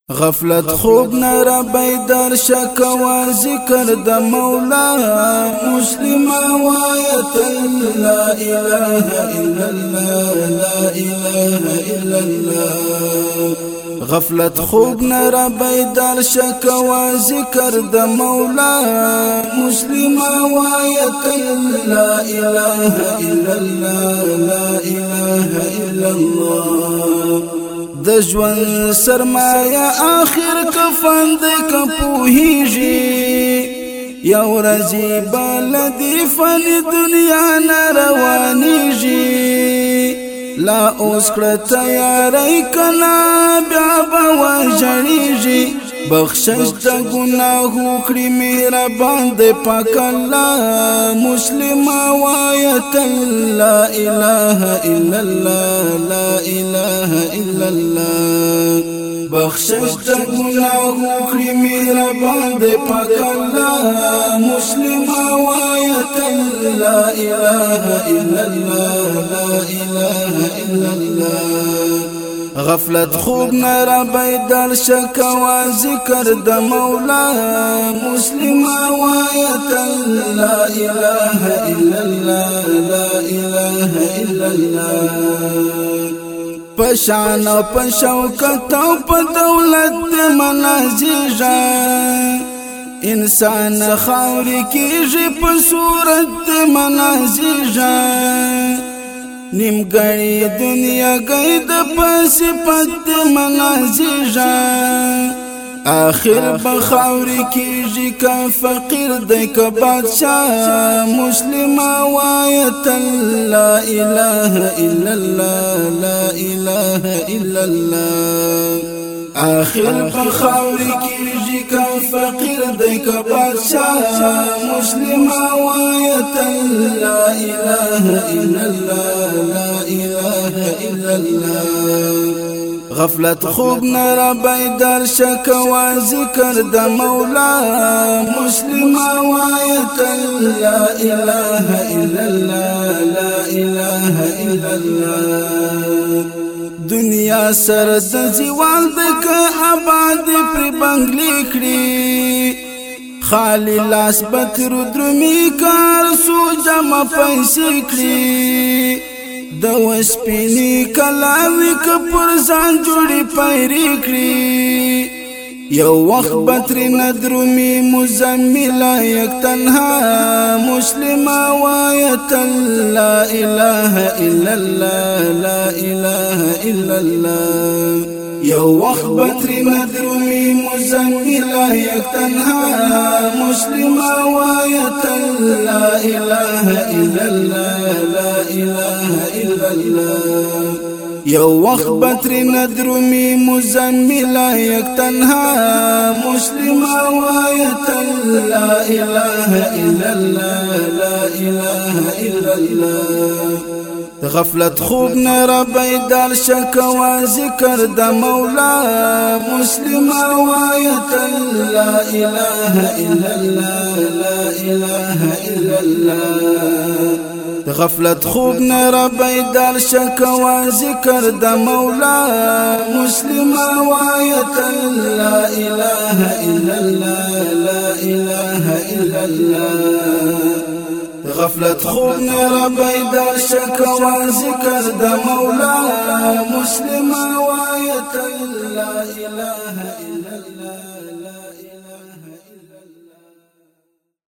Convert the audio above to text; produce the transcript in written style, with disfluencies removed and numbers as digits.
غفلت خوب نرا بیدار شکوا ذکر د مولا مسلمه وایت لا اله الا الله لا اله الا الله غفلت خوب نرا بیدار شکوا ذکر د مولا مسلمه وایت لا اله الا الله لا اله الا الله د ژوند سرمایه اخر کفن د کپوهیږي یو ورځې بلدی فن دنیا نه روانیږي لا اوس کړه تیاری کنا بیا به وژړیږي بخشش د ګناهو کړي مهربان دی پاک الله مسلمه وایت لا اله الا الله لا اله الا الله بخشش د ګناهو کړي مهربان دی پاک الله مسلمه وایت لا اله الا الله لا اله الا الله غفلت خوب نرا بیدار شکوا ذکر د مولا مسلمه وایت لا اله الا الله لا اله الا الله پشان او پشوکت او په دولت منازیجا انسان خاوري کیږي په صورت منازیجا نیمګړی دنیا گئی د پسپت منازیجا آخر بخاوری کیږي کا فقیر دی کا بادشاہ مسلمه وایت لا اله الا الله لا اله الا الله آخر بخاوری کیږي کا فقیر دی کا بادشاہ مسلمه وایت لا اله الا الله لا اله الا الله غفلت خوب نرا بیدار شکوا ذکر د مولا مسلمه وایت لا اله الا الله لا اله الا الله دنیا سر د زوال د ک آباد پر بنگلی کړي خالی لاس بتر درمی کار سو جمع پیسې کړي د وسپینی کلاوی ک پر ځان جوړی پیری کړی یو وخت بتر ندرمی مزمل یک تنها مسلمه وایت لا اله الا الله لا اله الا الله یو وخت بتر ندرمی مزمل یک تنها مسلمه وایت لا اله الا الله لا اله الا الله یو وخت بتر ندرمی مزمل یک تنها مسلمه وایت لا اله الا الله لا اله الا الله غفلت خوب نرا بیدار شکوا ذکر د مولا مسلمه وایت لا اله الا الله لا اله الا الله غفلت خوب نرا بیدار شکوا ذکر د مولا مسلمه وایت لا اله الا الله لا اله الا الله غفلت خوب نرا بیدار شکوا ذکر د مولا مسلمه وایت لا اله الا الله